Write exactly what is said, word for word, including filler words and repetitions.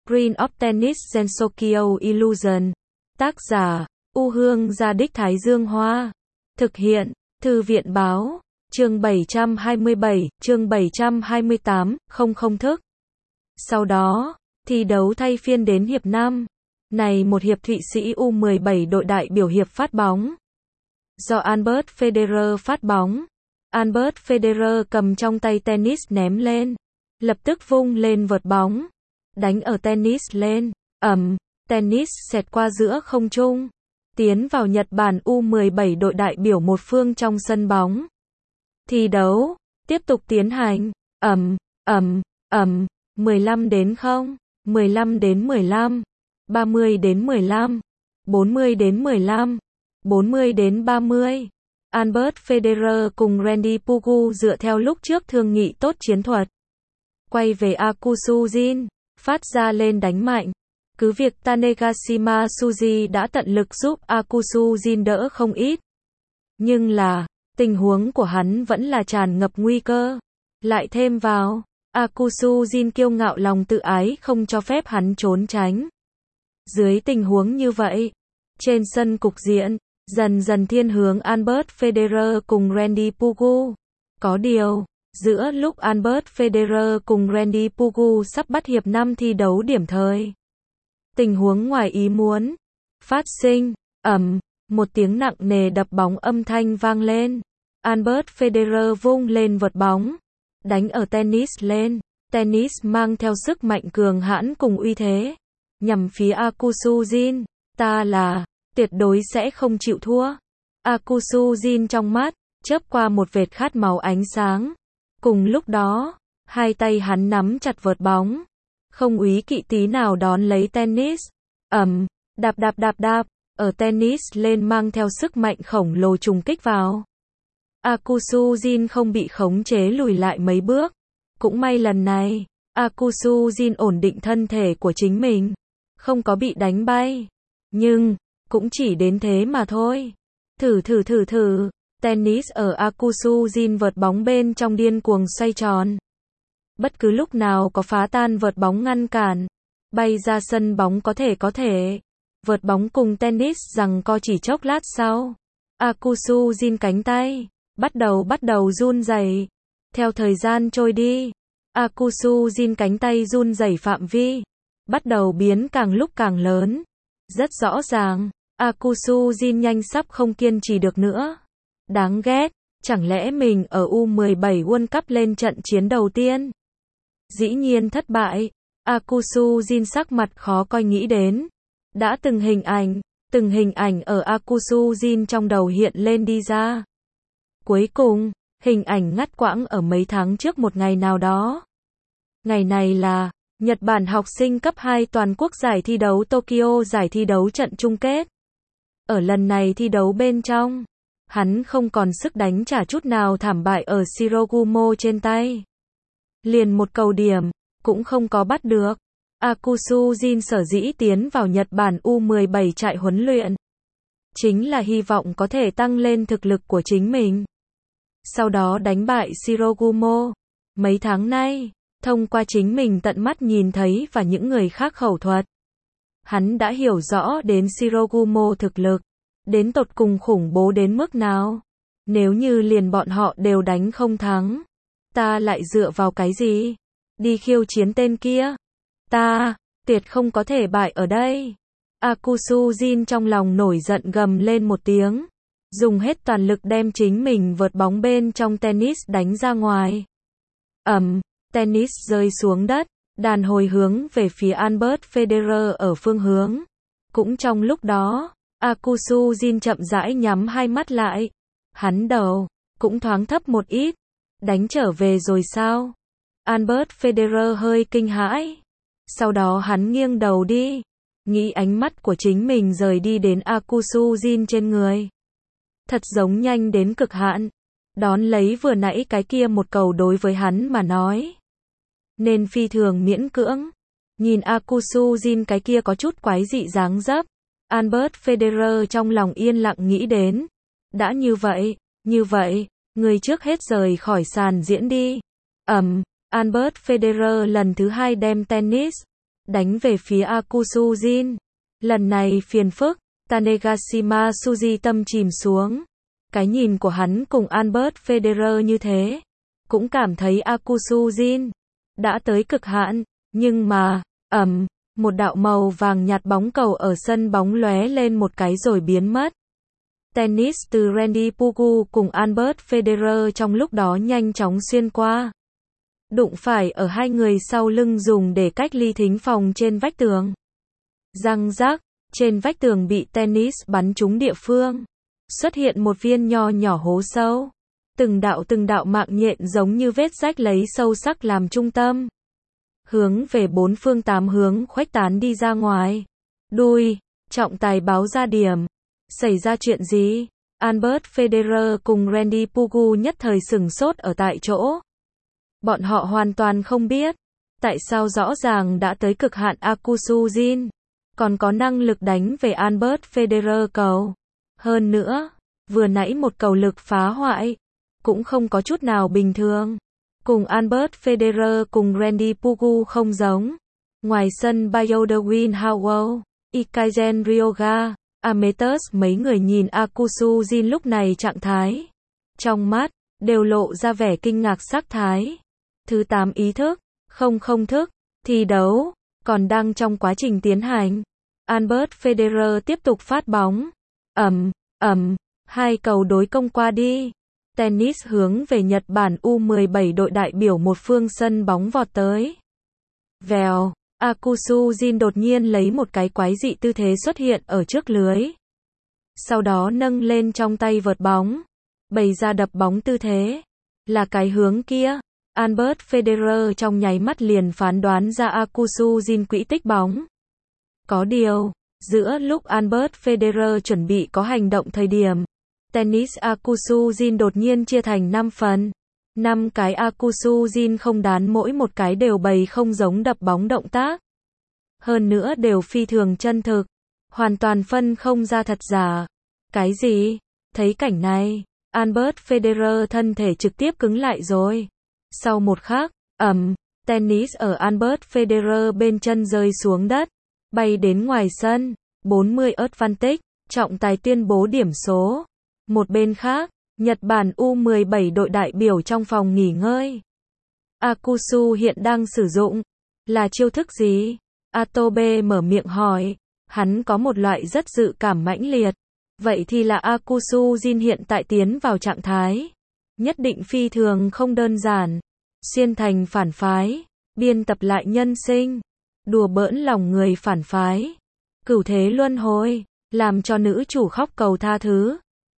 Screen of Tennis Gensokyo Illusion. Tác giả, U Hương Gia Đích Thái Dương Hoa. Thực hiện, Thư viện Báo. Chương bảy trăm hai mươi bảy, chương bảy trăm hai mươi tám, không không thức. Sau đó, thi đấu thay phiên đến hiệp năm. Này một hiệp Thụy Sĩ U mười bảy đội đại biểu hiệp phát bóng. Do Albert Federer phát bóng. Albert Federer cầm trong tay tennis ném lên. Lập tức vung lên vợt bóng. Đánh ở tennis lên. Ầm, tennis xẹt qua giữa không trung. Tiến vào Nhật Bản U mười bảy đội đại biểu một phương trong sân bóng. Thi đấu tiếp tục tiến hành. Ầm, ầm, ầm, mười lăm đến không, mười lăm đến mười lăm, ba mươi đến mười lăm, bốn mươi đến mười lăm, bốn mươi đến ba mươi. Albert Federer cùng Randy Pugu dựa theo lúc trước thương nghị tốt chiến thuật. Quay về Akusu Jin, phát ra lên đánh mạnh. Cứ việc Tanegashima Suji đã tận lực giúp Akusu Jin đỡ không ít. Nhưng là, tình huống của hắn vẫn là tràn ngập nguy cơ. Lại thêm vào, Akusu Jin kiêu ngạo lòng tự ái không cho phép hắn trốn tránh. Dưới tình huống như vậy, trên sân cục diện, dần dần thiên hướng Albert Federer cùng Randy Pugu. Có điều, giữa lúc Albert Federer cùng Randy Pugu sắp bắt hiệp năm thi đấu điểm thời, tình huống ngoài ý muốn phát sinh. Ầm, một tiếng nặng nề đập bóng âm thanh vang lên. Albert Federer vung lên vợt bóng, đánh ở tennis lên. Tennis mang theo sức mạnh cường hãn cùng uy thế, nhằm phía Akusu Jin. Ta là tuyệt đối sẽ không chịu thua. Akusu Jin trong mắt chớp qua một vệt khát máu ánh sáng. Cùng lúc đó, hai tay hắn nắm chặt vợt bóng, không úy kỵ tí nào đón lấy tennis. Ầm, đạp đạp đạp đạp, ở tennis lên mang theo sức mạnh khổng lồ trùng kích vào. Akusu Jin không bị khống chế lùi lại mấy bước. Cũng may lần này, Akusu Jin ổn định thân thể của chính mình, không có bị đánh bay. Nhưng, cũng chỉ đến thế mà thôi. Thử thử thử thử, tennis ở Akusu Jin vợt bóng bên trong điên cuồng xoay tròn. Bất cứ lúc nào có phá tan vợt bóng ngăn cản, bay ra sân bóng có thể có thể. Vợt bóng cùng tennis giằng co chỉ chốc lát sau. Akusu Jin cánh tay bắt đầu bắt đầu run rẩy. Theo thời gian trôi đi, Akusu Jin cánh tay run rẩy phạm vi bắt đầu biến càng lúc càng lớn. Rất rõ ràng, Akusu Jin nhanh sắp không kiên trì được nữa. Đáng ghét, chẳng lẽ mình ở U mười bảy World Cup lên trận chiến đầu tiên dĩ nhiên thất bại. Akusu Jin sắc mặt khó coi nghĩ đến. Đã từng hình ảnh, từng hình ảnh ở Akusu Jin trong đầu hiện lên đi ra. Cuối cùng, hình ảnh ngắt quãng ở mấy tháng trước một ngày nào đó. Ngày này là Nhật Bản học sinh cấp hai toàn quốc giải thi đấu Tokyo giải thi đấu trận chung kết. Ở lần này thi đấu bên trong, hắn không còn sức đánh trả chút nào thảm bại ở Shirogumo trên tay. Liền một cầu điểm, cũng không có bắt được. Akusu Jin sở dĩ tiến vào Nhật Bản U mười bảy trại huấn luyện, chính là hy vọng có thể tăng lên thực lực của chính mình. Sau đó đánh bại Shirogumo. Mấy tháng nay, thông qua chính mình tận mắt nhìn thấy và những người khác khẩu thuật, hắn đã hiểu rõ đến Shirogumo thực lực, đến tột cùng khủng bố đến mức nào. Nếu như liền bọn họ đều đánh không thắng, ta lại dựa vào cái gì đi khiêu chiến tên kia? Ta, tuyệt không có thể bại ở đây. Akusu Jin trong lòng nổi giận gầm lên một tiếng, dùng hết toàn lực đem chính mình vợt bóng bên trong tennis đánh ra ngoài. Ầm, tennis rơi xuống đất, đàn hồi hướng về phía Albert Federer ở phương hướng. Cũng trong lúc đó, Akusu Jin chậm rãi nhắm hai mắt lại. Hắn đầu cũng thoáng thấp một ít. Đánh trở về rồi sao? Albert Federer hơi kinh hãi. Sau đó hắn nghiêng đầu đi, nghĩ ánh mắt của chính mình rời đi đến Akusu Jin trên người. Thật giống nhanh đến cực hạn. Đón lấy vừa nãy cái kia một cầu đối với hắn mà nói, nên phi thường miễn cưỡng. Nhìn Akusu Jin cái kia có chút quái dị dáng dấp, Albert Federer trong lòng yên lặng nghĩ đến. Đã như vậy, như vậy, người trước hết rời khỏi sàn diễn đi. Ầm, Albert Federer lần thứ hai đem tennis đánh về phía Akusujin. Lần này phiền phức, Tanegashima Tsuji tâm chìm xuống. Cái nhìn của hắn cùng Albert Federer như thế, cũng cảm thấy Akusujin đã tới cực hạn, nhưng mà, ầm, một đạo màu vàng nhạt bóng cầu ở sân bóng lóe lên một cái rồi biến mất. Tennis từ Randy Pugu cùng Albert Federer trong lúc đó nhanh chóng xuyên qua. Đụng phải ở hai người sau lưng dùng để cách ly thính phòng trên vách tường. Răng rác, trên vách tường bị tennis bắn trúng địa phương. Xuất hiện một viên nho nhỏ hố sâu. Từng đạo từng đạo mạng nhện giống như vết rách lấy sâu sắc làm trung tâm. Hướng về bốn phương tám hướng khuếch tán đi ra ngoài. Đùi, trọng tài báo ra điểm. Xảy ra chuyện gì? Albert Federer cùng Randy Pugu nhất thời sửng sốt ở tại chỗ. Bọn họ hoàn toàn không biết, tại sao rõ ràng đã tới cực hạn Akusujin, còn có năng lực đánh về Albert Federer cầu. Hơn nữa, vừa nãy một cầu lực phá hoại, cũng không có chút nào bình thường. Cùng Albert Federer cùng Randy Pugu không giống. Ngoài sân Bayodawin Howell, Ikaisen Ryoga, Amethyst mấy người nhìn Akusujin lúc này trạng thái. Trong mắt, đều lộ ra vẻ kinh ngạc sắc thái. Thứ tám ý thức, không không thức, thi đấu, còn đang trong quá trình tiến hành. Albert Federer tiếp tục phát bóng. Ầm, ầm, hai cầu đối công qua đi. Tennis hướng về Nhật Bản U mười bảy đội đại biểu một phương sân bóng vọt tới. Vèo, Akusujin đột nhiên lấy một cái quái dị tư thế xuất hiện ở trước lưới. Sau đó nâng lên trong tay vợt bóng, bày ra đập bóng tư thế. Là cái hướng kia. Albert Federer trong nháy mắt liền phán đoán ra Akusujin quỹ tích bóng. Có điều, giữa lúc Albert Federer chuẩn bị có hành động thời điểm, tennis Akusujin đột nhiên chia thành năm phần. năm cái Akusujin không đán mỗi một cái đều bày không giống đập bóng động tác. Hơn nữa đều phi thường chân thực, hoàn toàn phân không ra thật giả. Cái gì? Thấy cảnh này, Albert Federer thân thể trực tiếp cứng lại rồi. Sau một khắc, ầm, tennis ở Albert Federer bên chân rơi xuống đất, bay đến ngoài sân, bốn mươi advantage, trọng tài tuyên bố điểm số. Một bên khác, Nhật Bản U mười bảy đội đại biểu trong phòng nghỉ ngơi. Akusu hiện đang sử dụng, là chiêu thức gì? Atobe mở miệng hỏi, hắn có một loại rất dự cảm mãnh liệt. Vậy thì là Akusujin hiện tại tiến vào trạng thái. Nhất định phi thường không đơn giản. Xuyên thành phản phái, biên tập lại nhân sinh, đùa bỡn lòng người phản phái. Cửu thế luân hồi, làm cho nữ chủ khóc cầu tha thứ.